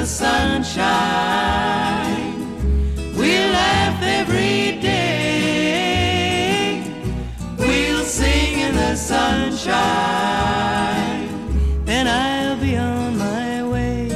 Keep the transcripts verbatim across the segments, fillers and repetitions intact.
sunshine. We'll laugh every day. We'll sing in the sunshine. Then I'll be on my way.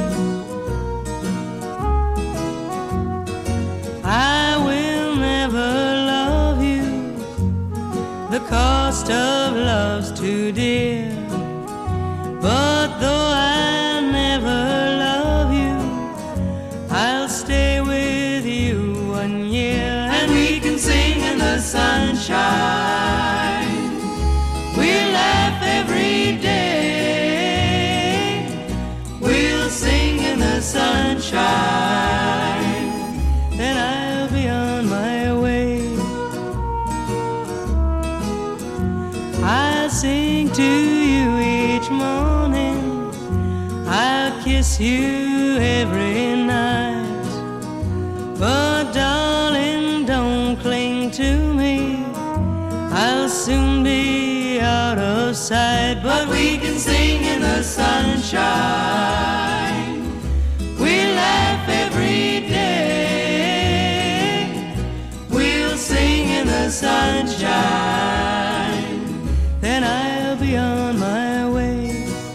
I will never love you. The cost of love's too dear. But though I never love you, I'll stay with you one year, and we can sing in the sunshine. We'll laugh every day. We'll sing in the sunshine. Then I'll be on my way. I'll sing to you each morning. I'll kiss you every night. But darling, don't cling to me. I'll soon be out of sight. But we can sing in the sunshine. We'll laugh every day. We'll sing in the sunshine. Then I'll be on my way.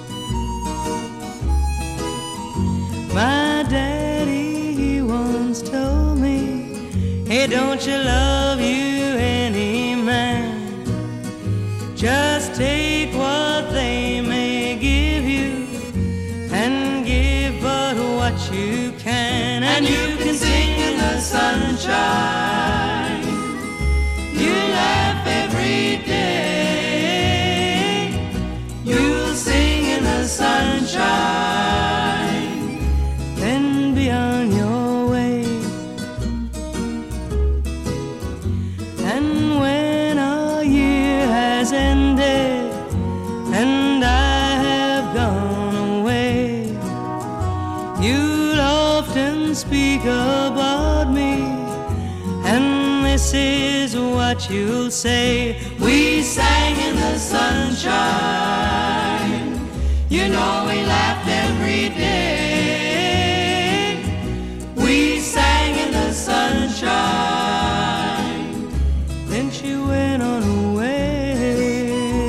My daddy, he once told me, hey, don't you love you any man? Just take what they may give you, and give but what you can, and you can sing in the sunshine. You laugh every day. You'll sing in the sunshine. On your way. And when our year has ended and I have gone away, you'll often speak about me, and this is what you'll say: we sang in the sunshine. You know we laughed every day. We sang in the sunshine. Then she went on her way.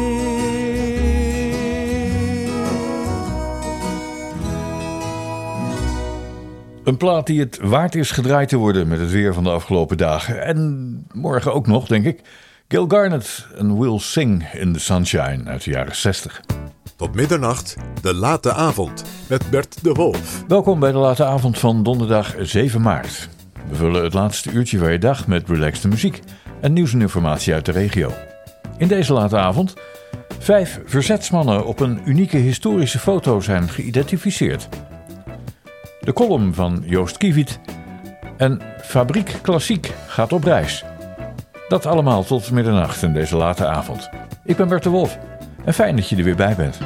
Een plaat die het waard is gedraaid te worden met het weer van de afgelopen dagen. En morgen ook nog, denk ik. Gil Garnett en We'll Sing in the Sunshine uit de jaren zestig. Tot middernacht, de late avond met Bert de Wolf. Welkom bij de late avond van donderdag zeven maart. We vullen het laatste uurtje van je dag met relaxte muziek en nieuws en informatie uit de regio. In deze late avond, vijf verzetsmannen op een unieke historische foto zijn geïdentificeerd. De column van Joost Kiewiet en Fabriek Klassiek gaat op reis. Dat allemaal tot middernacht in deze late avond. Ik ben Bert de Wolf. En fijn dat je er weer bij bent.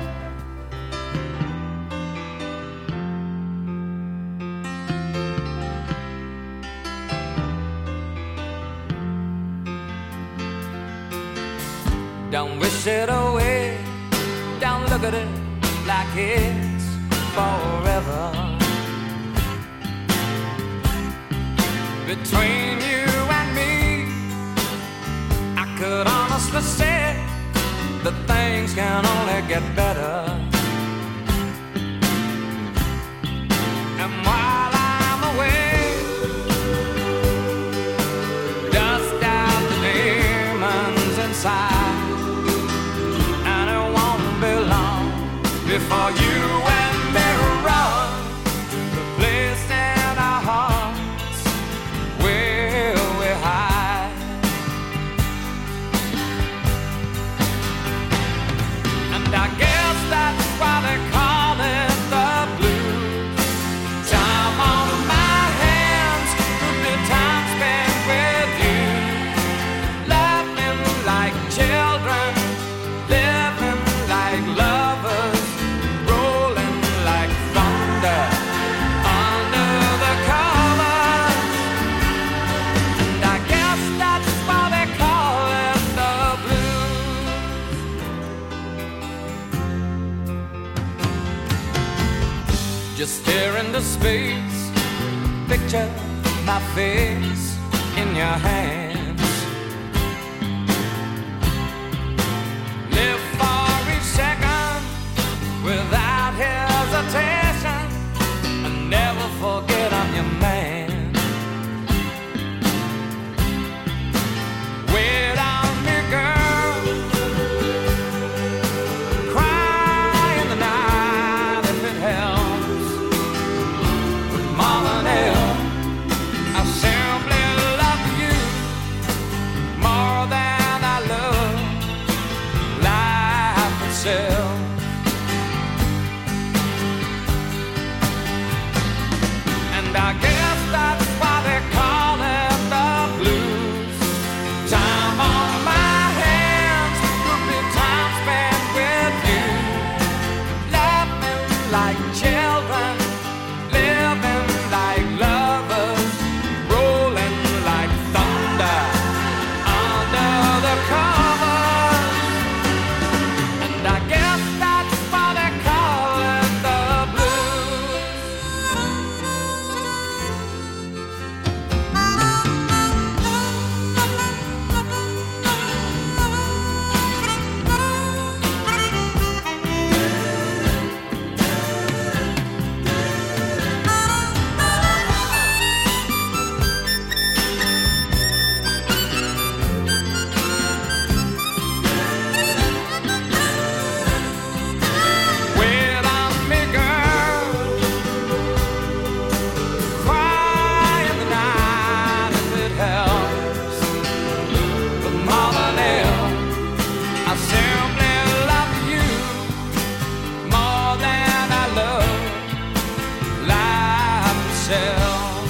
Don't wish it away. Don't look at it like it's forever. Between you and me, I could honestly say that things can only get better. And while I'm away, dust out the demons inside, and it won't be long before you and me run the place in our hearts where we hide. And I guess that's why they call it the blues. Time on my hands could be time spent with you, laughing like children, living like lovers, rolling like thunder under the covers. And I guess that's why they call it the blues. Just here in the into space. Picture my face in your hands. Live for each second without hesitation, and never forget I'm your man. Wait on me, girl. Cry in the night if it helps. More than ever, I simply love you more than I love life itself. And I guess that's why they call it the blues. Time on my hands could be time spent with you. Loving like children, living like lovers, rolling like thunder under the covers. And I guess that's why they call it the blues. Wait on me, girl. Cry in the night if it helps. But more than ever, I simply love you more than I love life itself.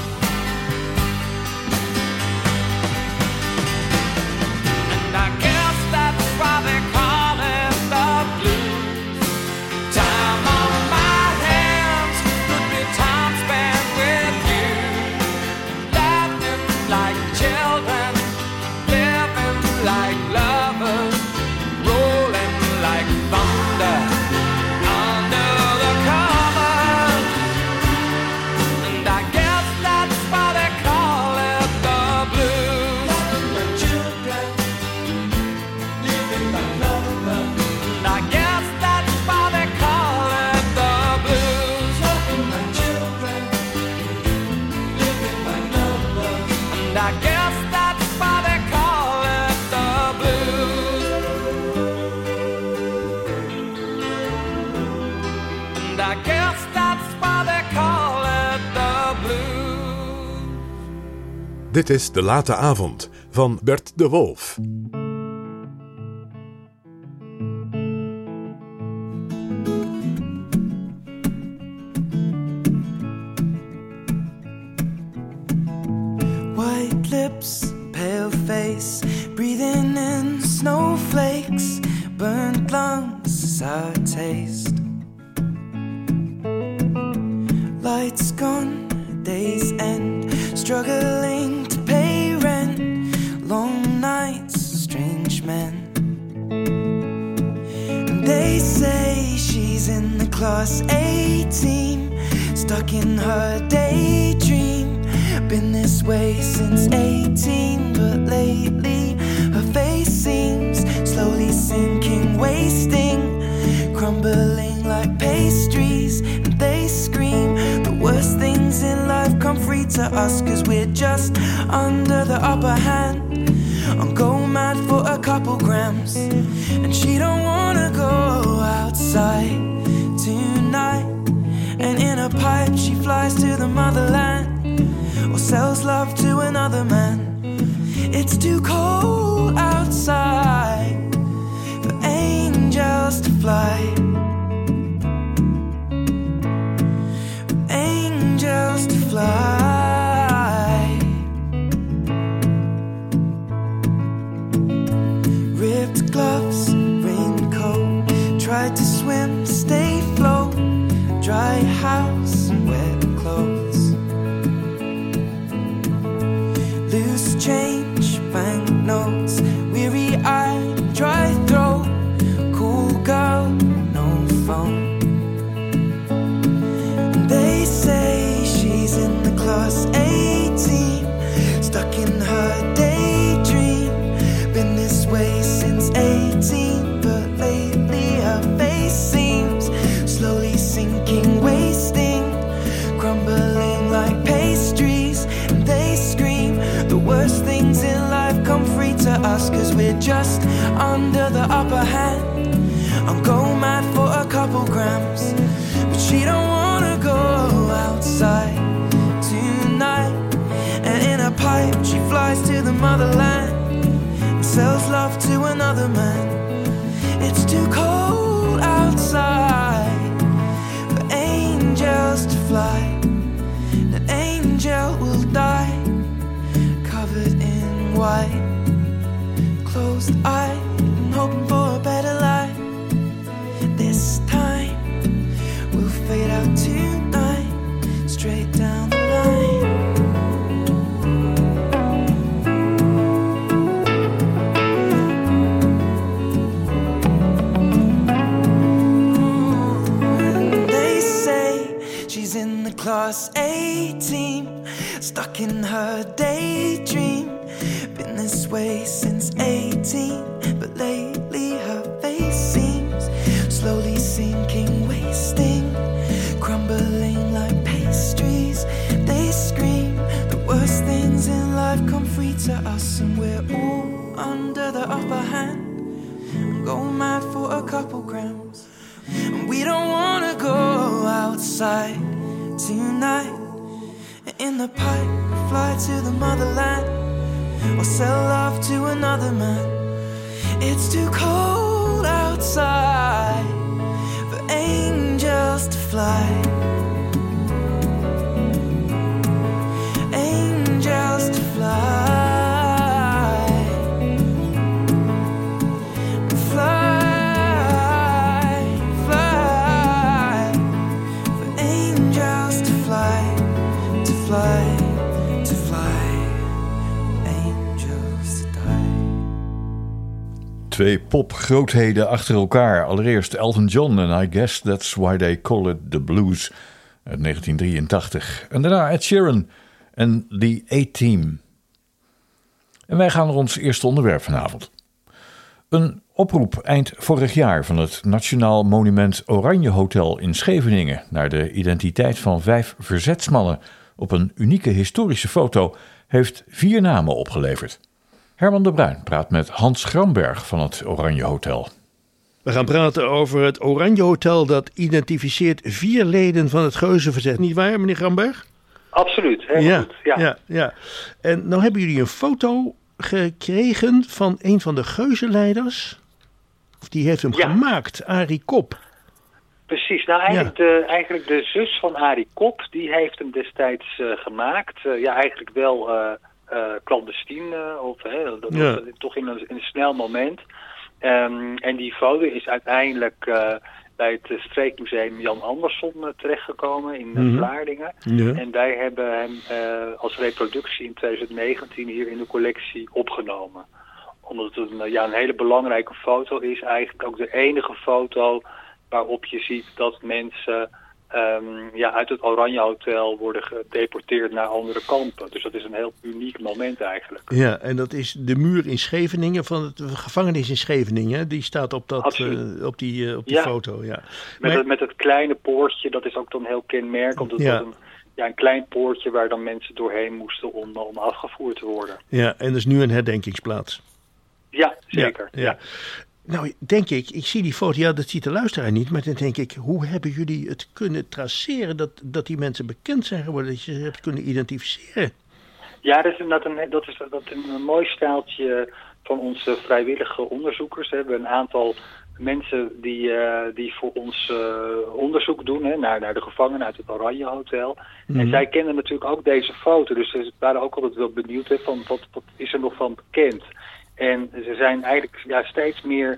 And I guess that's why they call it the blues. Time on my hands could be time spent with you. Laughing like children, living like lovers, rolling like thunder under the covers. And I guess that's why they call it the blues. Like children, living like lovers. And I guess that's why they call it the blues. Like children, living like lovers. And I guess that's why they call it the blues. And I guess that's why they call it the blues. Dit is De Late Avond van Bert de Wolf. White lips, pale face, breathing in snowflakes, burnt lungs, sour taste. Lights gone, days end, struggling to pay rent, long nights, strange men. And they say she's in the class A team, stuck in her daydream. Been this way since eighteen, but lately her face seems slowly sinking, wasting, crumbling like pastries. And they scream the worst things in life come free to us, cause we're just under the upper hand. I'm go mad for a couple grams, and she don't wanna go outside tonight. And in a pipe she flies to the motherland, or sells love to another man. It's too cold outside for angels to fly, for angels to fly. Ripped gloves, raincoat, tried to swim, stay float, dry house, wet clothes. Loose change, banknotes, weary-eyed, dry throat, cool girl, no phone. They say us, cause we're just under the upper hand. I'm going mad for a couple grams, but she don't wanna go outside tonight. And in a pipe she flies to the motherland and sells love to another man. It's too cold outside for angels to fly. The angel will die covered in white, closed eyed and hoping for a better life. This time we'll fade out tonight, straight down the line. And they say she's in the class A team, stuck in her daydream. Been this way since eighteen, but lately her face seems slowly sinking, wasting, crumbling like pastries. They scream the worst things in life come free to us, and we're all under the upper hand. I'm going mad for a couple grams, and we don't wanna go outside tonight. In the pipe, fly to the motherland, or sell love to another man. It's too cold outside for angels to fly. Angels to fly. Fly, fly. For angels to fly, to fly, to fly. Angels to die. Twee popgrootheden achter elkaar. Allereerst Elton John en I Guess That's Why They Call It The Blues uit negentien drieëntachtig. En daarna Ed Sheeran en The A-Team. En wij gaan naar ons eerste onderwerp vanavond. Een oproep eind vorig jaar van het Nationaal Monument Oranje Hotel in Scheveningen naar de identiteit van vijf verzetsmannen op een unieke historische foto heeft vier namen opgeleverd. Herman de Bruin praat met Hans Gramberg van het Oranje Hotel. We gaan praten over het Oranje Hotel dat identificeert vier leden van het Geuzenverzet. Niet waar, meneer Gramberg? Absoluut, heel ja, goed. Ja. ja, ja. En nou hebben jullie een foto gekregen van een van de geuzenleiders. Of die heeft hem Ja. gemaakt, Arie Kop. Precies, nou eigenlijk, Ja. de, eigenlijk de zus van Arie Kop, die heeft hem destijds uh, gemaakt. Uh, ja, eigenlijk wel uh, uh, clandestien, uh, of uh, dat, Ja. dat, toch in een, in een snel moment. Um, en die foto is uiteindelijk uh, bij het uh, streekmuseum Jan Andersson uh, terechtgekomen in uh, Mhm. Vlaardingen. Ja. En wij hebben hem uh, als reproductie in twintig negentien hier in de collectie opgenomen. Omdat het een, ja, een hele belangrijke foto is. Eigenlijk ook de enige foto waarop je ziet dat mensen um, ja, uit het Oranje Hotel worden gedeporteerd naar andere kampen. Dus dat is een heel uniek moment eigenlijk. Ja, en dat is de muur in Scheveningen, van het de gevangenis in Scheveningen. Die staat op, dat, uh, op die, uh, op die ja. foto. Ja. Met, Maar, het, met het kleine poortje, dat is ook dan heel kenmerkend. Dat Ja. was een, ja, een klein poortje waar dan mensen doorheen moesten om, om afgevoerd te worden. ja, en dat is nu een herdenkingsplaats. Ja, zeker. Ja, ja. Nou, denk ik, ik zie die foto, ja, dat ziet de luisteraar niet, maar dan denk ik, hoe hebben jullie het kunnen traceren dat, dat die mensen bekend zijn geworden, dat je ze hebt kunnen identificeren? Ja, dat is, dat een, dat is dat een, een mooi staaltje van onze vrijwillige onderzoekers. We hebben een aantal mensen die, uh, die voor ons uh, onderzoek doen, hè, naar, naar de gevangenen uit het Oranje Hotel. Mm-hmm. En zij kennen natuurlijk ook deze foto, dus ze waren ook altijd wel benieuwd, hè, van wat, wat is er nog van bekend. En ze zijn eigenlijk ja, steeds meer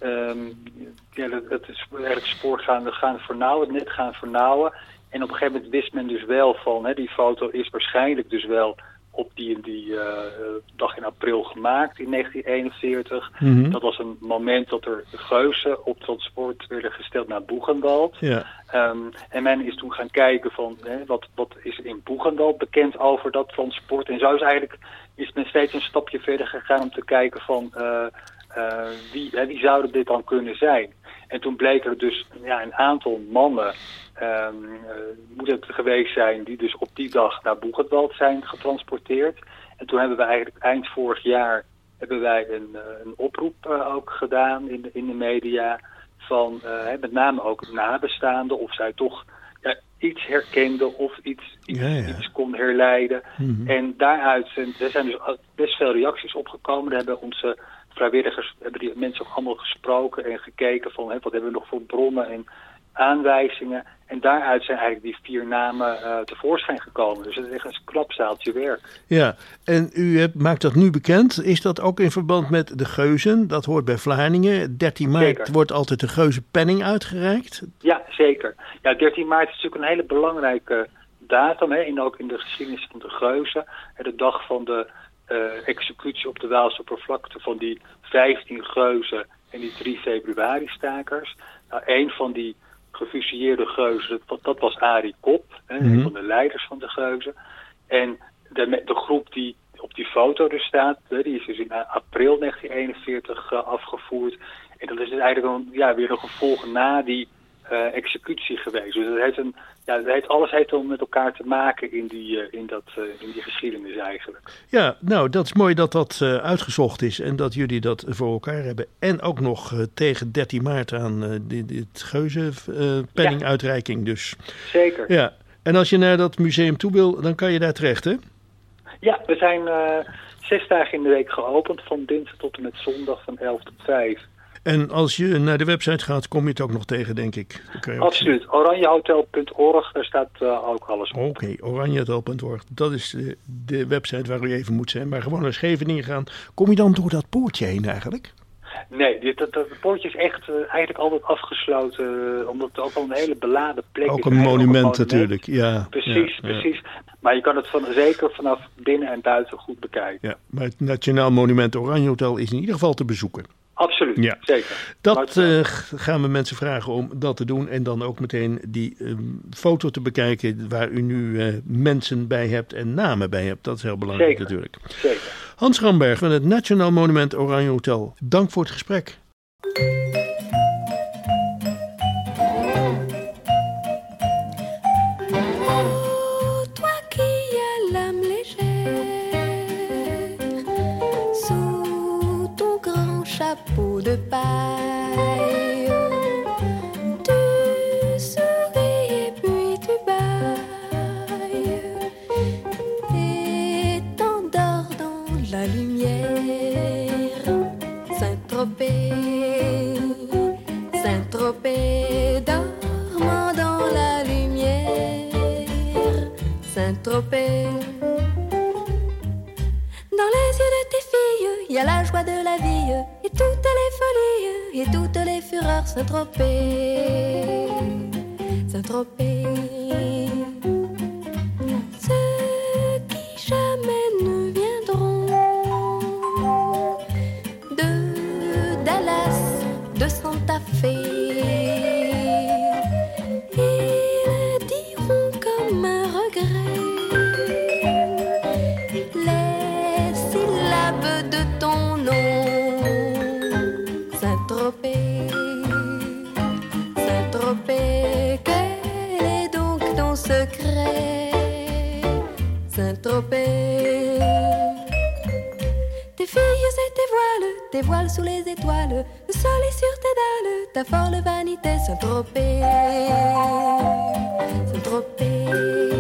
um, ja, het, het, het spoor gaan, gaan vernauwen, het net gaan vernauwen. En op een gegeven moment wist men dus wel van, hè, die foto is waarschijnlijk dus wel op die en die uh, dag in april gemaakt in negentien eenenveertig. Mm-hmm. Dat was een moment dat er geuzen op transport werden gesteld naar Boegenwald. Ja. Um, en men is toen gaan kijken van hè, wat, wat is in Boegenwald bekend over dat transport. En zo is eigenlijk is men steeds een stapje verder gegaan om te kijken van uh, uh, wie, hè, wie zouden dit dan kunnen zijn. En toen bleek er dus ja, een aantal mannen um, uh, moet het geweest zijn die dus op die dag naar Boegenwald zijn getransporteerd. En toen hebben we eigenlijk eind vorig jaar hebben wij een, uh, een oproep uh, ook gedaan in de, in de media van uh, met name ook nabestaanden of zij toch ja, iets herkenden of iets, iets, ja, ja. iets kon herleiden. Mm-hmm. En daaruit zijn, er zijn dus best veel reacties opgekomen. Daar hebben onze vrijwilligers, hebben die mensen ook allemaal gesproken en gekeken van hè, wat hebben we nog voor bronnen en aanwijzingen. En daaruit zijn eigenlijk die vier namen uh, tevoorschijn gekomen. Dus het is echt een knap zaaltje werk. Ja, en u hebt, maakt dat nu bekend. Is dat ook in verband met de Geuzen? Dat hoort bij Vlaardingen. dertien maart Zeker. wordt altijd de Geuzenpenning uitgereikt. Ja, zeker. Ja, dertien maart is natuurlijk een hele belangrijke datum. Hè, en ook in de geschiedenis van de Geuzen. De dag van de uh, executie op de Waalse oppervlakte van die vijftien Geuzen en die drie februari-stakers. Nou, een van die gefusilleerde Geuzen, dat, dat was Arie Kop, hè, Mm-hmm. een van de leiders van de Geuzen. En de, de groep die op die foto er staat, hè, die is dus in april negentien eenenveertig uh, afgevoerd. En dat is dus eigenlijk een, ja, weer een gevolg na die uh, executie geweest. Dus dat heeft een, ja, dat heeft, alles heeft dan met elkaar te maken in die, uh, in dat, uh, in die geschiedenis eigenlijk. Ja, nou, dat is mooi dat dat uh, uitgezocht is en dat jullie dat voor elkaar hebben. En ook nog uh, tegen dertien maart aan uh, dit, dit Geuzenpenninguitreiking uh, dus. Zeker. Ja, en als je naar dat museum toe wil, dan kan je daar terecht, hè? Ja, we zijn uh, zes dagen in de week geopend, van dinsdag tot en met zondag van elf tot vijf. En als je naar de website gaat, kom je het ook nog tegen, denk ik. Dan kan je ook Absoluut. oranjehotel punt org, daar staat uh, ook alles op. Oké, okay, oranjehotel punt org. Dat is de, de website waar u even moet zijn. Maar gewoon naar Scheveningen gaan. Kom je dan door dat poortje heen eigenlijk? Nee, dit, dat, dat poortje is echt uh, eigenlijk altijd afgesloten. Uh, omdat het ook al een hele beladen plek ook is. Een monument, een monument natuurlijk. Ja, precies, ja, precies. Ja. Maar je kan het van, zeker vanaf binnen en buiten goed bekijken. Ja, maar het Nationaal Monument Oranjehotel is in ieder geval te bezoeken. Absoluut, ja. zeker. Dat uh, gaan we mensen vragen om dat te doen. En dan ook meteen die uh, foto te bekijken waar u nu uh, mensen bij hebt en namen bij hebt. Dat is heel belangrijk zeker. natuurlijk. Zeker. Hans Ramberg van het Nationaal Monument Oranjehotel. Dank voor het gesprek. Chapeau de paille, tu souris et puis tu bailles et t'endors dans la lumière. Saint-Tropez, Saint-Tropez, dormant dans la lumière. Saint-Tropez. Dans les yeux de tes filles, il y a la joie de la vie et toutes les folies et toutes les fureurs. Saint-Tropez, Saint-Tropez. Ceux qui jamais ne viendront de Dallas, de Santa Fe, ils diront comme un regret de ton nom. Saint-Tropez, Saint-Tropez, quel est donc ton secret? Saint-Tropez, tes filles et tes voiles, tes voiles sous les étoiles, le soleil sur tes dalles, ta folle vanité. Saint-Tropez, Saint-Tropez.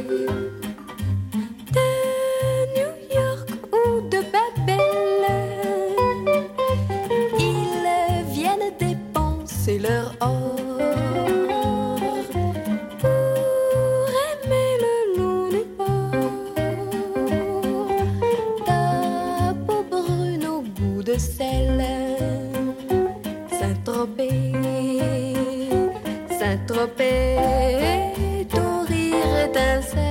C'est leur or pour aimer le loup du port. Ta peau brune au goût de sel. Saint-Tropez, Saint-Tropez, ton rire étincelle.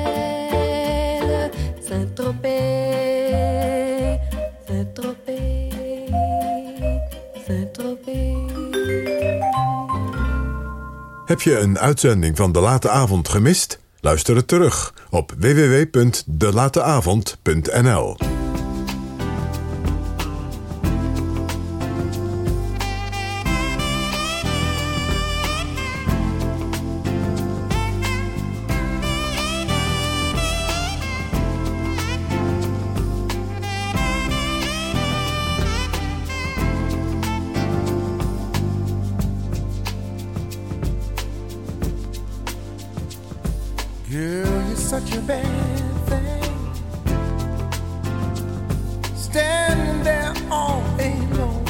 Saint-Tropez, Saint-Tropez, Saint-Tropez. Heb je een uitzending van De Late Avond gemist? Luister het terug op w w w punt de late avond punt n l. such a bad thing. Standing there all alone,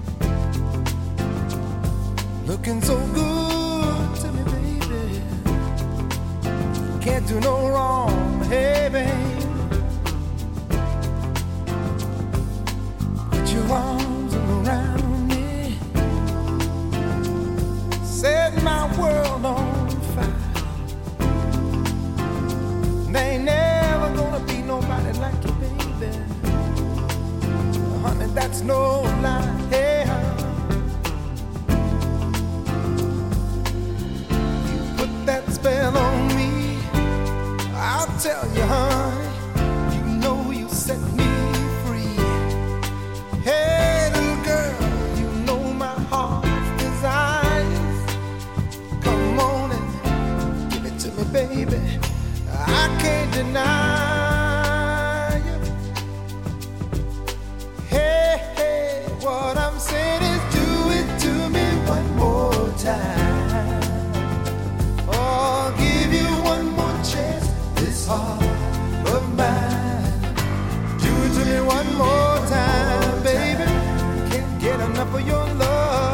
looking so good to me, baby. Can't do no wrong, hey, babe. Put your arms around me, set my world on fire. There ain't never gonna be nobody like you, baby. Honey, that's no lie, hey, you put that spell on me, I'll tell you, honey, you know you set me free. Hey, little girl, you know my heart's desires. Come on and give it to me, baby. I can't deny you. Hey, hey, what I'm saying is do it to me one more time. Oh, give you one more chance, this heart of mine. Do it to me one more time, baby. Can't get enough of your love.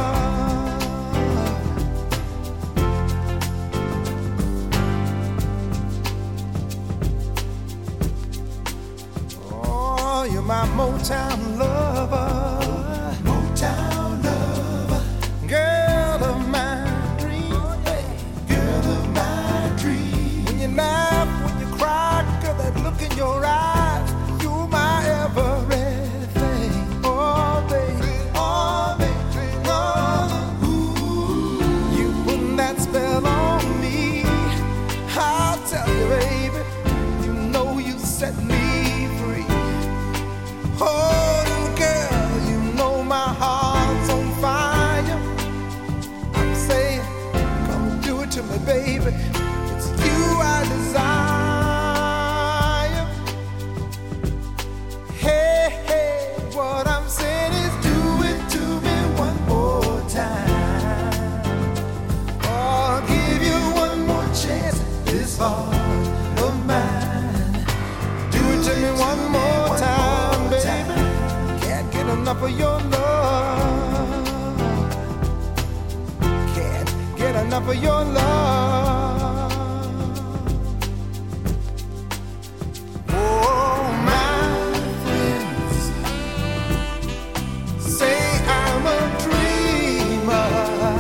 Oh, you're my Motown lover. Motown lover. Girl of my dreams, hey. Girl of my dreams. When you laugh, when you cry, girl, that look in your eyes, you're my everything. Oh, baby, oh, baby, oh. Ooh, you put that spell on me, I'll tell you, baby, you know you set me free. Oh, little girl, you know my heart's on fire. I'm saying, come do it to me, baby. It's you I desire. Hey, hey, what I'm saying is do it to me one more time. Oh, I'll give you one more chance, this heart of mine. Do it to me one more time, baby. Can't get enough of your love. Can't get enough of your love. Oh, my friends say I'm a dreamer.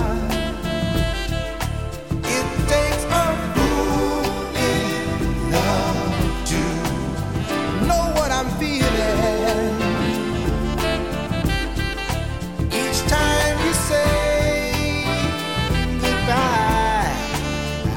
It takes a fool in love to know what I'm feeling. Each time you say goodbye, I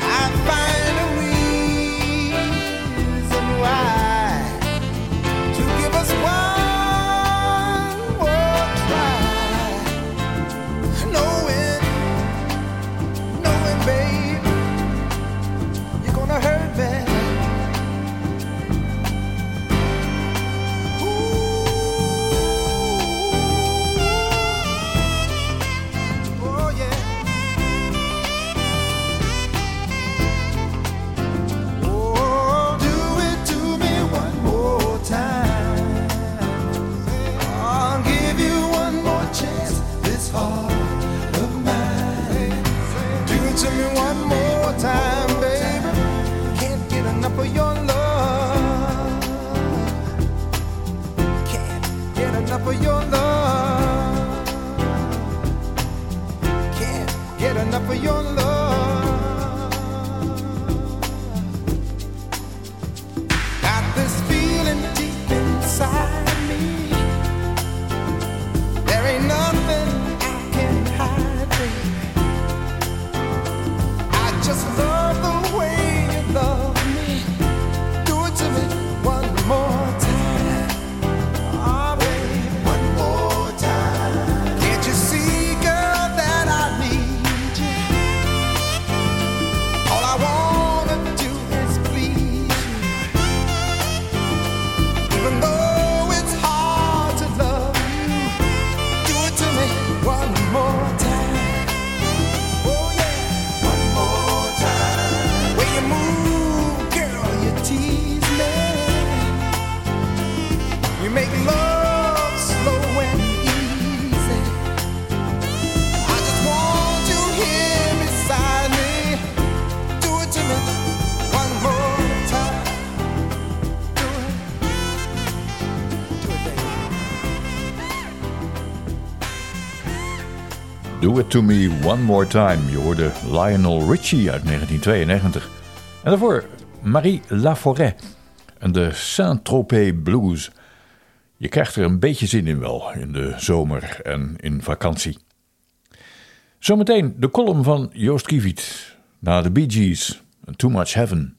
Do It To Me One More Time. Je hoorde Lionel Richie uit negentien tweeënnegentig. En daarvoor Marie Laforêt en de Saint-Tropez Blues. Je krijgt er een beetje zin in wel, in de zomer en in vakantie. Zometeen de column van Joost Kieviet. Na de Bee Gees, Too Much Heaven.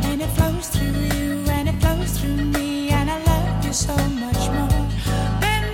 So much more than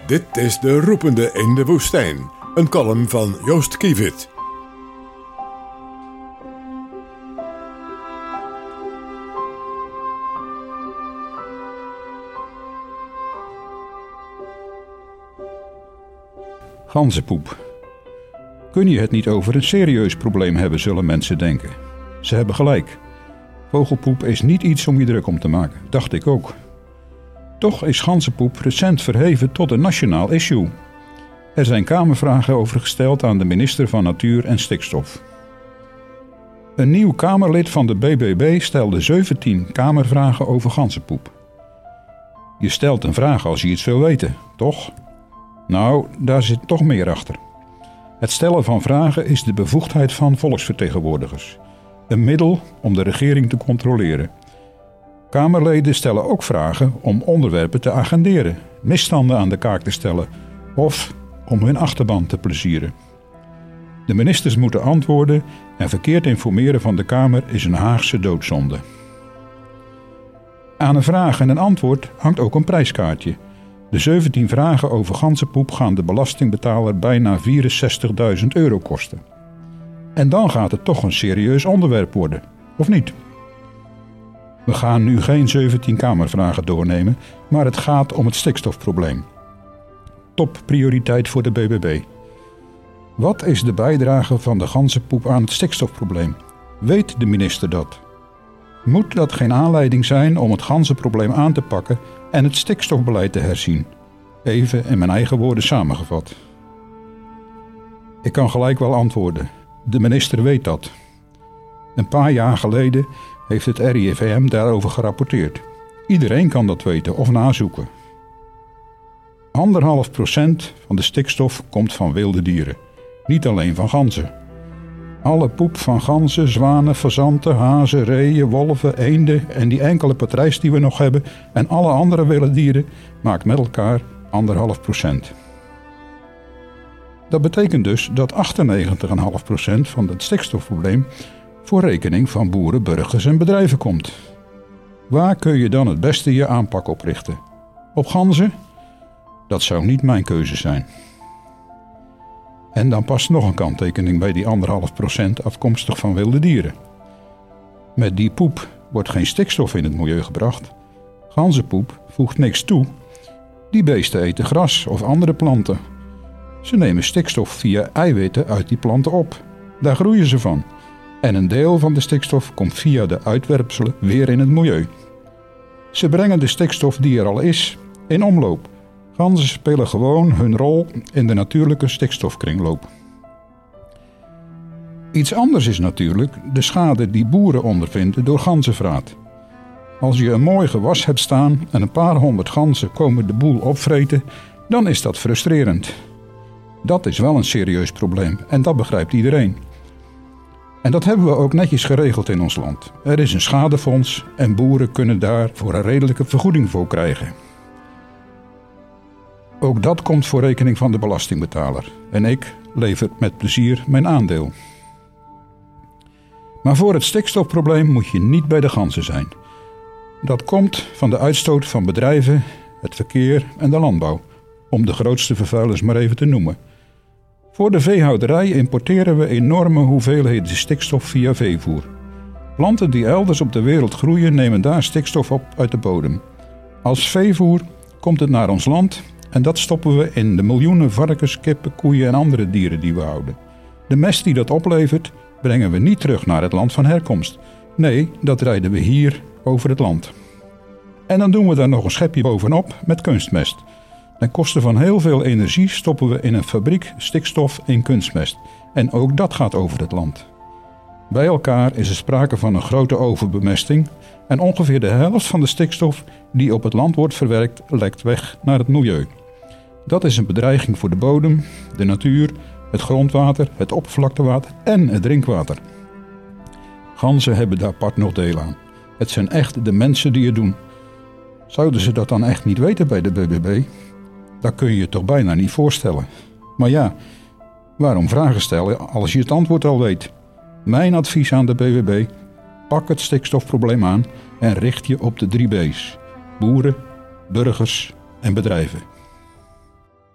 Dit is De Roepende in de Woestijn. Een column van Joost Kievit. Ganzenpoep. Kun je het niet over een serieus probleem hebben, zullen mensen denken. Ze hebben gelijk. Vogelpoep is niet iets om je druk om te maken, dacht ik ook. Toch is ganzenpoep recent verheven tot een nationaal issue. Er zijn Kamervragen over gesteld aan de minister van Natuur en Stikstof. Een nieuw Kamerlid van de B B B stelde zeventien Kamervragen over ganzenpoep. Je stelt een vraag als je iets wil weten, toch? Nou, daar zit toch meer achter. Het stellen van vragen is de bevoegdheid van volksvertegenwoordigers. Een middel om de regering te controleren. Kamerleden stellen ook vragen om onderwerpen te agenderen, misstanden aan de kaak te stellen of om hun achterban te plezieren. De ministers moeten antwoorden en verkeerd informeren van de Kamer is een Haagse doodzonde. Aan een vraag en een antwoord hangt ook een prijskaartje. De zeventien vragen over ganzenpoep gaan de belastingbetaler bijna vierenzestigduizend euro kosten. En dan gaat het toch een serieus onderwerp worden, of niet? We gaan nu geen zeventien Kamervragen doornemen, maar het gaat om het stikstofprobleem. Topprioriteit voor de B B B. Wat is de bijdrage van de ganzenpoep aan het stikstofprobleem? Weet de minister dat? Moet dat geen aanleiding zijn om het ganzenprobleem aan te pakken en het stikstofbeleid te herzien? Even in mijn eigen woorden samengevat. Ik kan gelijk wel antwoorden. De minister weet dat. Een paar jaar geleden heeft het R I V M daarover gerapporteerd. Iedereen kan dat weten of nazoeken. Anderhalf procent van de stikstof komt van wilde dieren. Niet alleen van ganzen. Alle poep van ganzen, zwanen, fazanten, hazen, reeën, wolven, eenden en die enkele patrijs die we nog hebben en alle andere wilde dieren maakt met elkaar anderhalf procent. Dat betekent dus dat achtennegentig komma vijf procent van het stikstofprobleem voor rekening van boeren, burgers en bedrijven komt. Waar kun je dan het beste je aanpak op richten? Op ganzen? Dat zou niet mijn keuze zijn. En dan past nog een kanttekening bij die anderhalf procent afkomstig van wilde dieren. Met die poep wordt geen stikstof in het milieu gebracht. Ganzenpoep voegt niks toe. Die beesten eten gras of andere planten. Ze nemen stikstof via eiwitten uit die planten op. Daar groeien ze van. En een deel van de stikstof komt via de uitwerpselen weer in het milieu. Ze brengen de stikstof die er al is in omloop. Ganzen spelen gewoon hun rol in de natuurlijke stikstofkringloop. Iets anders is natuurlijk de schade die boeren ondervinden door ganzenvraat. Als je een mooi gewas hebt staan en een paar honderd ganzen komen de boel opvreten, dan is dat frustrerend. Dat is wel een serieus probleem en dat begrijpt iedereen. En dat hebben we ook netjes geregeld in ons land. Er is een schadefonds en boeren kunnen daar voor een redelijke vergoeding voor krijgen. Ook dat komt voor rekening van de belastingbetaler. En ik lever met plezier mijn aandeel. Maar voor het stikstofprobleem moet je niet bij de ganzen zijn. Dat komt van de uitstoot van bedrijven, het verkeer en de landbouw. Om de grootste vervuilers maar even te noemen. Voor de veehouderij importeren we enorme hoeveelheden stikstof via veevoer. Planten die elders op de wereld groeien nemen daar stikstof op uit de bodem. Als veevoer komt het naar ons land en dat stoppen we in de miljoenen varkens, kippen, koeien en andere dieren die we houden. De mest die dat oplevert brengen we niet terug naar het land van herkomst. Nee, dat rijden we hier over het land. En dan doen we daar nog een schepje bovenop met kunstmest. Ten koste van heel veel energie stoppen we in een fabriek stikstof in kunstmest. En ook dat gaat over het land. Bij elkaar is er sprake van een grote overbemesting en ongeveer de helft van de stikstof die op het land wordt verwerkt lekt weg naar het milieu. Dat is een bedreiging voor de bodem, de natuur, het grondwater, het oppervlaktewater en het drinkwater. Ganzen hebben daar apart nog deel aan. Het zijn echt de mensen die het doen. Zouden ze dat dan echt niet weten bij de B B B? Dat kun je je toch bijna niet voorstellen. Maar ja, waarom vragen stellen als je het antwoord al weet? Mijn advies aan de B B B: pak het stikstofprobleem aan en richt je op de drie B's: boeren, burgers en bedrijven.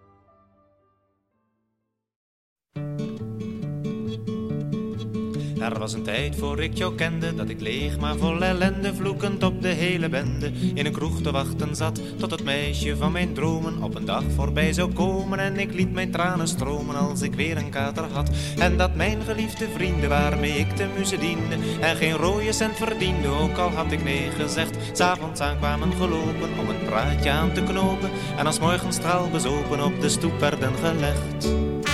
Er was een tijd voor ik jou kende, dat ik leeg maar vol ellende, vloekend op de hele bende, in een kroeg te wachten zat, tot het meisje van mijn dromen op een dag voorbij zou komen. En ik liet mijn tranen stromen als ik weer een kater had. En dat mijn geliefde vrienden waarmee ik de muze diende en geen rode cent verdiende, ook al had ik nee gezegd, 's avonds aankwamen gelopen om een praatje aan te knopen en als morgens straal bezopen op de stoep werden gelegd.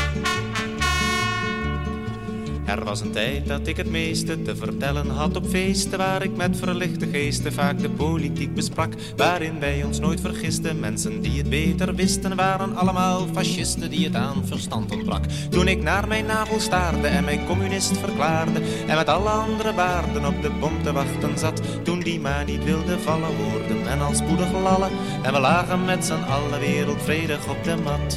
Er was een tijd dat ik het meeste te vertellen had op feesten, waar ik met verlichte geesten vaak de politiek besprak, waarin wij ons nooit vergisten. Mensen die het beter wisten waren allemaal fascisten die het aan verstand ontbrak. Toen ik naar mijn navel staarde en mij communist verklaarde en met alle andere baarden op de bom te wachten zat, toen die maar niet wilde vallen, hoorden en al spoedig lallen en we lagen met z'n allen wereldvredig op de mat.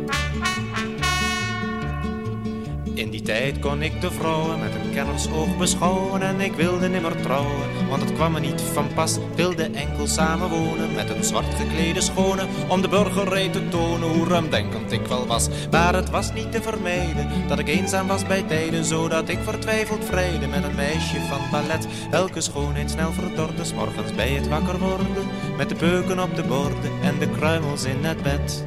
In die tijd kon ik de vrouwen met een kennersoog beschouwen en ik wilde nimmer trouwen, want het kwam me niet van pas. Wilde enkel samenwonen met een zwart geklede schone, om de burgerij te tonen hoe ruimdenkend ik wel was. Maar het was niet te vermijden dat ik eenzaam was bij tijden, zodat ik vertwijfeld vrijde met een meisje van ballet, welke schoonheid snel verdorde, 's morgens bij het wakker worden, met de peuken op de borden en de kruimels in het bed.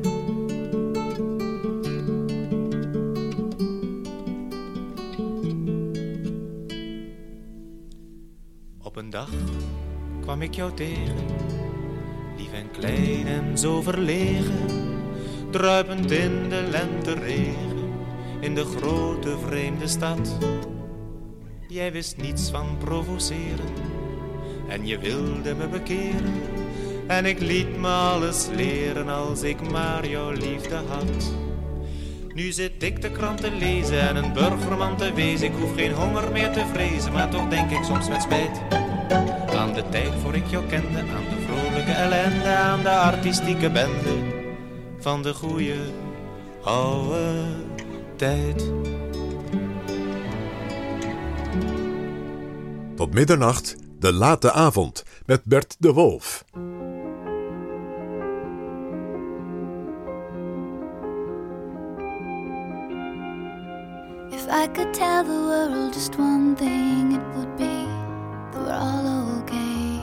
Op een dag kwam ik jou tegen, lief en klein en zo verlegen, druipend in de lenteregen, in de grote vreemde stad. Jij wist niets van provoceren en je wilde me bekeren, en ik liet me alles leren als ik maar jouw liefde had. Nu zit ik de krant te lezen en een burgerman te wezen. Ik hoef geen honger meer te vrezen, maar toch denk ik soms met spijt aan de tijd voor ik jou kende, aan de vrolijke ellende, aan de artistieke bende van de goeie oude tijd. Tot middernacht, de late avond met Bert de Wolf. If I could tell the world just one thing, it would be that we're all okay.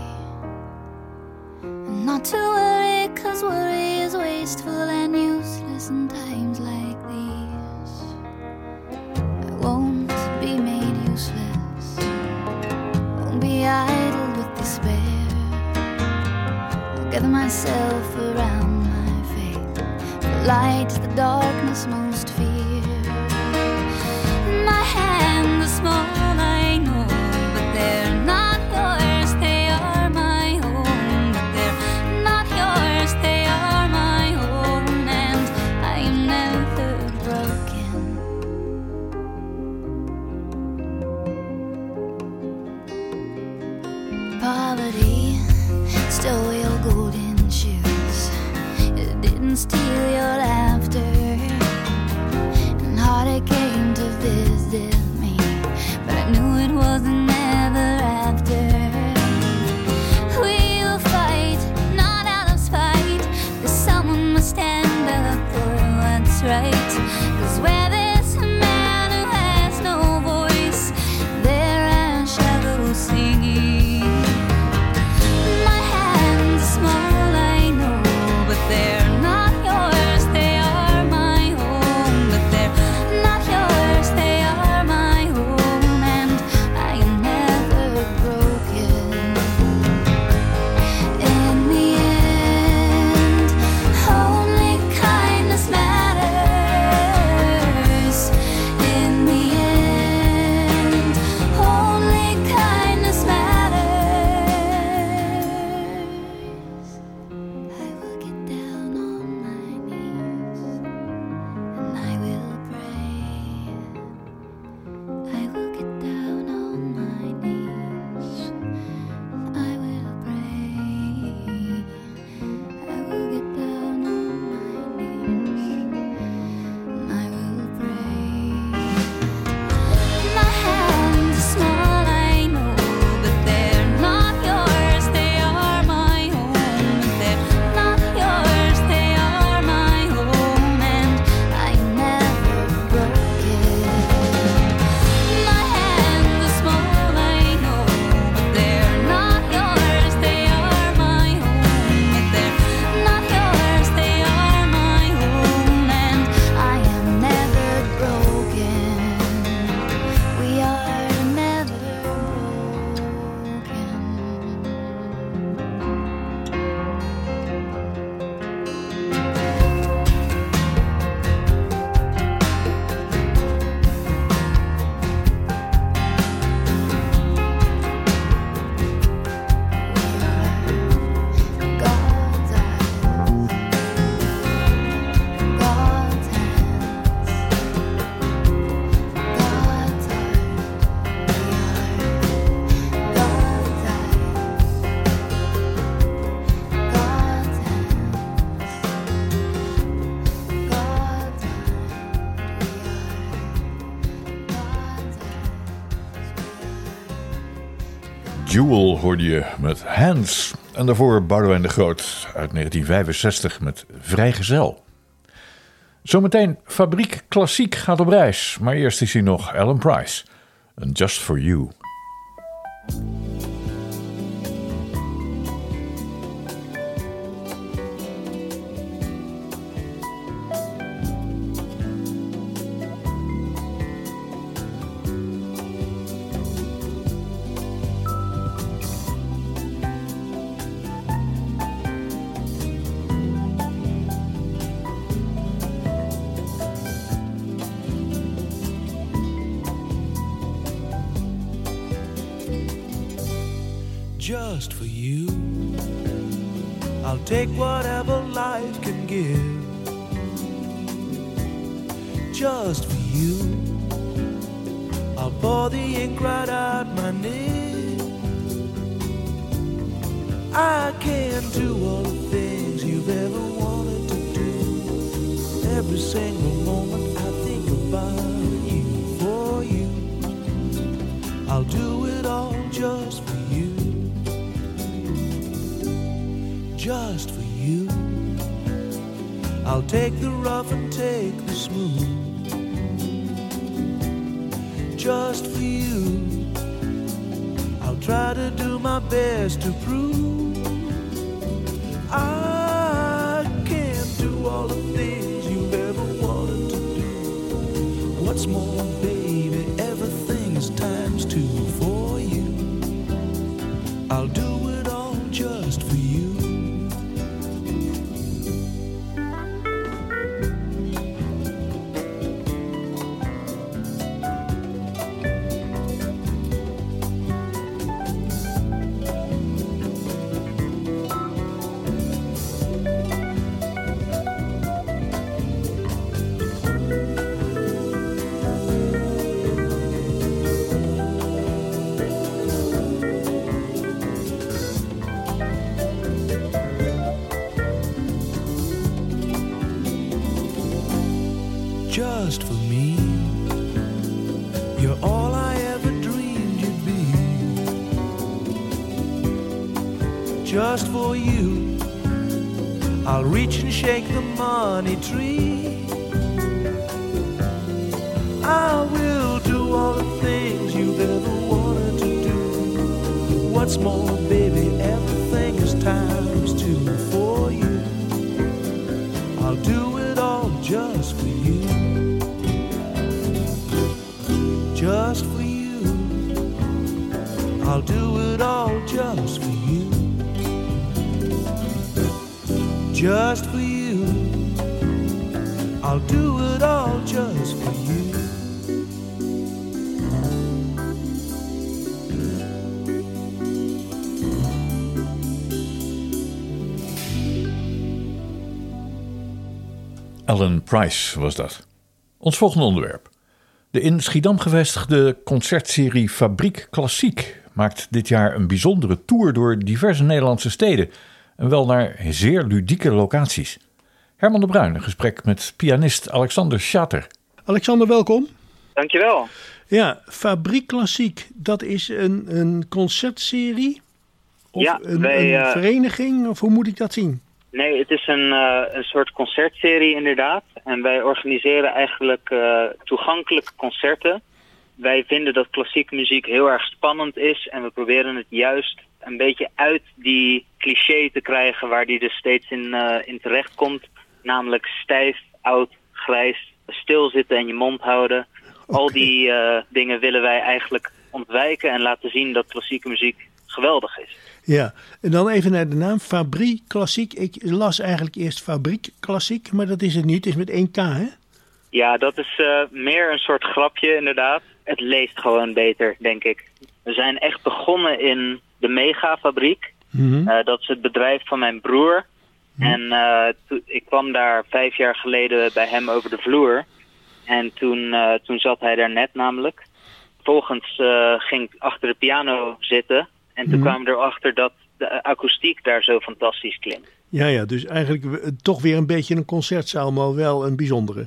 And not to worry, 'cause worry is wasteful and useless in times like these. I won't be made useless, won't be idle with despair. I'll gather myself around my faith, the light is the darkness most fear. My hands are small, I know, but they're not yours, they are my own. But they're not yours, they are my own, and I am never broken. Poverty stole your golden shoes, it didn't steal your laughter. Jewel hoorde je met Hands. En daarvoor Boudewijn de Groot uit negentien vijfenzestig met Vrijgezel. Zometeen Fabriek Klassiek gaat op reis. Maar eerst is hier nog Alan Price. En Just For You. Just for you, I'll take whatever life can give. Just for you, I'll pour the ink right out my nib. I can do all the things you've ever wanted to do. Every single moment I think about you, for you. I'll do it all just for you. Just for you, I'll take the rough and take the smooth. Just for you, I'll try to do my best to prove I can do all the things you've ever wanted to do. What's more, baby, everything's times two for you. I'll do it all just for you. Just for me, you're all I ever dreamed you'd be. Just for you, I'll reach and shake the money tree. I will do all the things you've ever wanted to do. What's more, baby, everything is times two for you. I'll do it all just for you. Just for you, I'll do it all just for you. Just for you, I'll do it all just for you. Alan Price was dat. Ons volgende onderwerp. De in Schiedam gevestigde concertserie Fabriek Klassiek maakt dit jaar een bijzondere tour door diverse Nederlandse steden en wel naar zeer ludieke locaties. Herman de Bruin, een gesprek met pianist Alexander Schater. Alexander, welkom. Dankjewel. Ja, Fabriek Klassiek, dat is een, een concertserie? Of ja, een, wij, een uh, vereniging? Of hoe moet ik dat zien? Nee, het is een, uh, een soort concertserie inderdaad. En wij organiseren eigenlijk uh, toegankelijke concerten. Wij vinden dat klassieke muziek heel erg spannend is. En we proberen het juist een beetje uit die cliché te krijgen waar die dus steeds in, uh, in terecht komt. Namelijk stijf, oud, grijs, stilzitten en je mond houden. Okay. Al die uh, dingen willen wij eigenlijk ontwijken en laten zien dat klassieke muziek geweldig is. Ja, en dan even naar de naam, Fabriek Klassiek. Ik las eigenlijk eerst Fabriek Klassiek, maar dat is het niet. Het is met één K, hè? Ja, dat is uh, meer een soort grapje inderdaad. Het leest gewoon beter, denk ik. We zijn echt begonnen in de Megafabriek. Mm-hmm. Uh, dat is het bedrijf van mijn broer. Mm-hmm. En uh, to- ik kwam daar vijf jaar geleden bij hem over de vloer. En toen, uh, toen zat hij daar net namelijk. Vervolgens uh, ging ik achter de piano zitten. En toen mm-hmm. kwamen we erachter dat de akoestiek daar zo fantastisch klinkt. Ja, ja, dus eigenlijk toch weer een beetje een concertzaal, maar wel een bijzondere.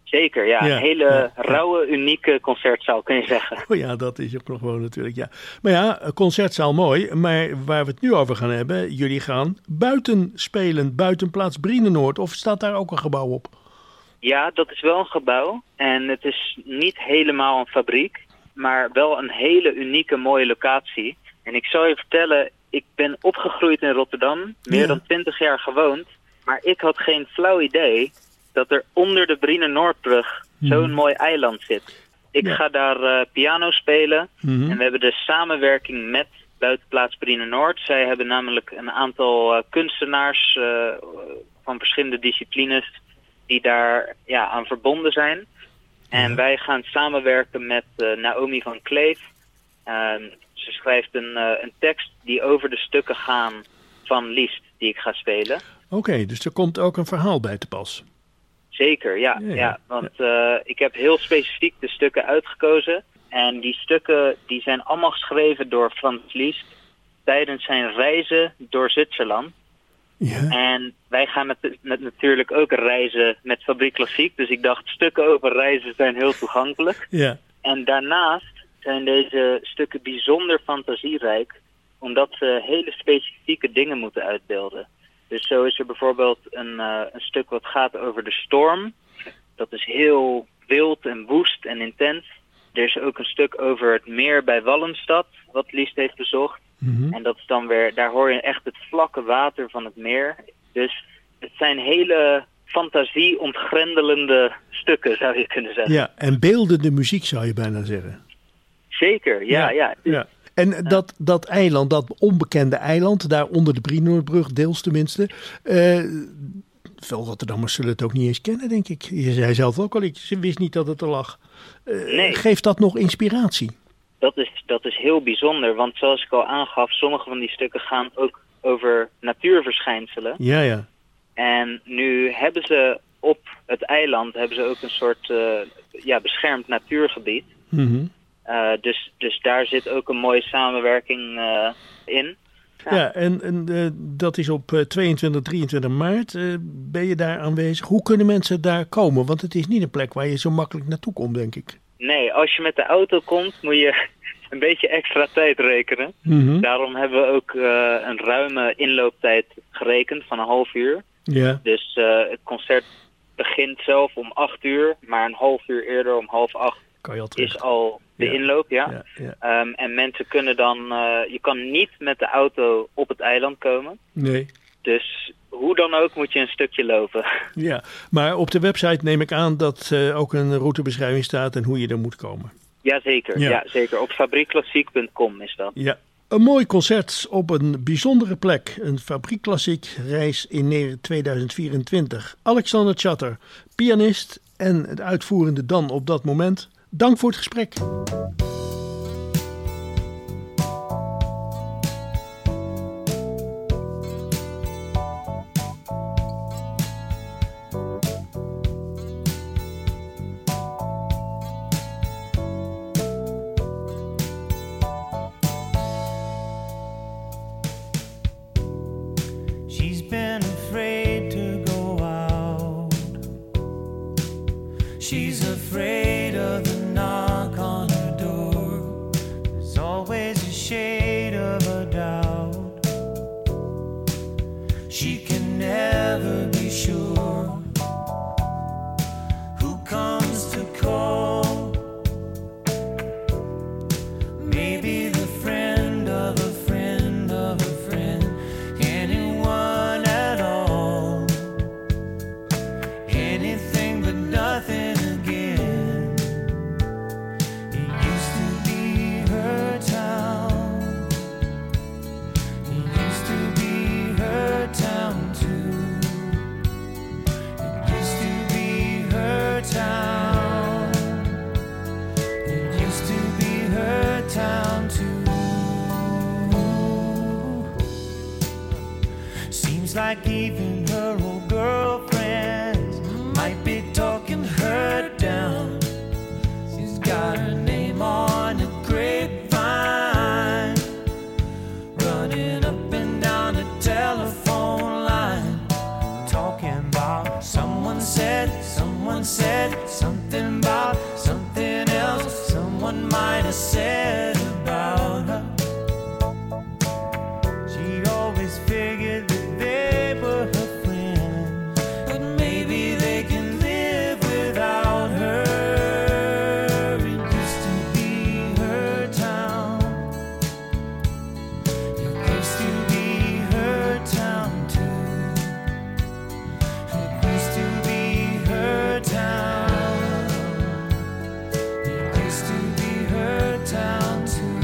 Zeker, ja. Ja, Een hele ja, rauwe, unieke concertzaal, kun je zeggen. Oh ja, dat is ook nog gewoon natuurlijk, ja. Maar ja, een concertzaal mooi, maar waar we het nu over gaan hebben, jullie gaan buiten spelen, buitenplaats Brienenoord. Of staat daar ook een gebouw op? Ja, dat is wel een gebouw. En het is niet helemaal een fabriek, maar wel een hele unieke, mooie locatie. En ik zal je vertellen, ik ben opgegroeid in Rotterdam, meer Ja. dan twintig jaar gewoond. Maar ik had geen flauw idee dat er onder de Brienenoordbrug zo'n Mhm. mooi eiland zit. Ik Ja. ga daar eh, piano spelen. Mhm. En we hebben de samenwerking met Buitenplaats Brienenoord. Zij hebben namelijk een aantal eh, kunstenaars eh, van verschillende disciplines die daar ja, aan verbonden zijn. En wij gaan samenwerken met eh, Naomi van Kleef. Uh, ze schrijft een, uh, een tekst die over de stukken gaan van Liszt die ik ga spelen. Oké, okay, dus er komt ook een verhaal bij te pas. Zeker, ja. Ja, ja, ja. want uh, ik heb heel specifiek de stukken uitgekozen. En die stukken die zijn allemaal geschreven door Frans Liszt tijdens zijn reizen door Zwitserland. Ja. En wij gaan met, met natuurlijk ook reizen met Fabriek Klassiek. Dus ik dacht, stukken over reizen zijn heel toegankelijk. Ja. En daarnaast zijn deze stukken bijzonder fantasierijk, omdat ze hele specifieke dingen moeten uitbeelden. Dus zo is er bijvoorbeeld een, uh, een stuk wat gaat over de storm. Dat is heel wild en woest en intens. Er is ook een stuk over het meer bij Wallenstad, wat Liszt heeft bezocht. Mm-hmm. En dat is dan weer, daar hoor je echt het vlakke water van het meer. Dus het zijn hele fantasie-ontgrendelende stukken, zou je kunnen zeggen. Ja, en beeldende muziek zou je bijna zeggen. Zeker, ja, ja. ja. ja. En dat, dat eiland, dat onbekende eiland, daar onder de Brienenoordbrug, deels tenminste. Uh, veel Rotterdammers zullen het ook niet eens kennen, denk ik. Je zei zelf ook al, ik wist niet dat het er lag. Uh, nee. Geeft dat nog inspiratie? Dat is, dat is heel bijzonder, want zoals ik al aangaf, sommige van die stukken gaan ook over natuurverschijnselen. Ja, ja. En nu hebben ze op het eiland hebben ze ook een soort uh, ja, beschermd natuurgebied. Mm-hmm. Uh, dus, dus daar zit ook een mooie samenwerking uh, in. Ja, ja en, en uh, dat is op uh, tweeëntwintig, drieëntwintig maart. Uh, ben je daar aanwezig? Hoe kunnen mensen daar komen? Want het is niet een plek waar je zo makkelijk naartoe komt, denk ik. Nee, als je met de auto komt, moet je een beetje extra tijd rekenen. Mm-hmm. Daarom hebben we ook uh, een ruime inlooptijd gerekend van een half uur. Ja. Dus uh, het concert begint zelf om acht uur, maar een half uur eerder om half acht kan je al is al de ja. inloop, ja. ja, ja. Um, en mensen kunnen dan, uh, je kan niet met de auto op het eiland komen. Nee. Dus hoe dan ook moet je een stukje lopen. Ja, maar op de website neem ik aan dat uh, ook een routebeschrijving staat en hoe je er moet komen. Jazeker, ja. ja, zeker. Op fabriekklassiek punt com is dat. Ja. Een mooi concert op een bijzondere plek. Een Fabriek Klassiek reis in tweeduizend vierentwintig. Alexander Chatter, pianist en het uitvoerende dan op dat moment. Dank voor het gesprek. She's been afraid to go out. She's afraid of the knock on her door. There's always a shade of a doubt. She can never be sure who comes to call. Maybe the friend of a friend of a friend. Anyone at all. Anything but nothing again. It used to be her town. It used to be her town too. It used to be her town. It used to be her town too. Seems like even her old girlfriends might be talking her down. She's got her name on a grapevine, running up and down the telephone line, talking about someone said, someone said, someone said about her. She always figured that they were her friends, but maybe they can live without her. It used to be her town. It used to be her town too. It used to be her town. It used to be her town too.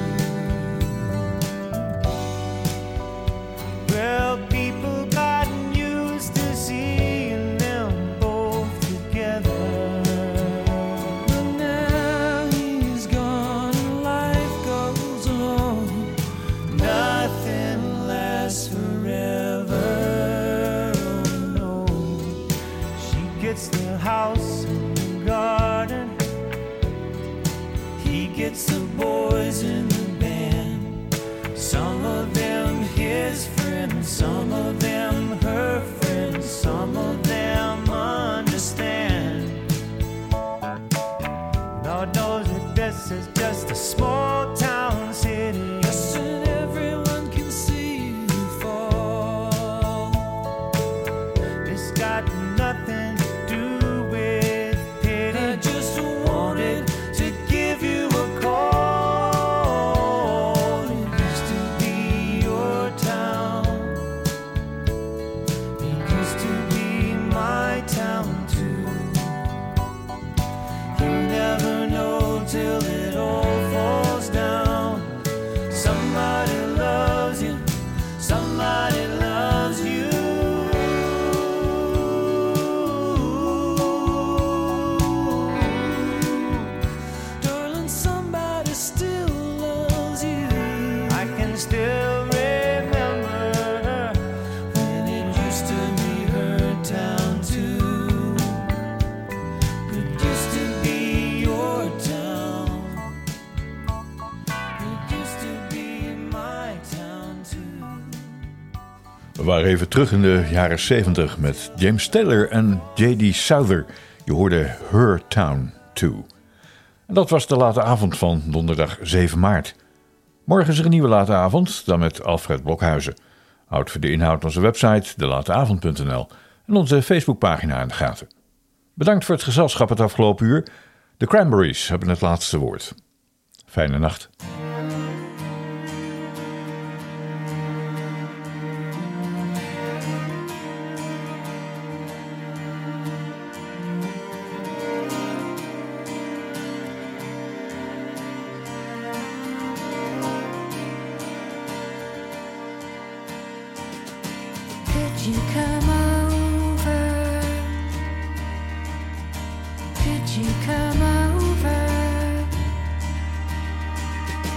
Well, people gotten used to seeing them both together. But now he's gone and life goes on. Nothing lasts forever. Oh no. She gets the house and the garden. He gets the boys in the band. Some of them his friends, some of them her friends, some of them understand. Lord knows that this is just a small town city. Yes, and everyone can see you fall. It's got nothing to do with pity. I just wanted to give you a call. It used to be your town. It used to be my town too. You never know till it all falls down. Somebody loves you. Somebody loves you. Darling, somebody still loves you. I can still remember when it used to be her town too. It used to be your town. It used to be my town too. We waren even terug in de jaren zeventig met James Taylor en J D Souther. Je hoorde Her Town Too. En dat was de late avond van donderdag zeven maart. Morgen is er een nieuwe late avond, dan met Alfred Blokhuizen. Houd voor de inhoud onze website de late avond punt n l en onze Facebookpagina in de gaten. Bedankt voor het gezelschap het afgelopen uur. De Cranberries hebben het laatste woord. Fijne nacht. Could you come over? Could you come over?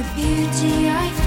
beauty I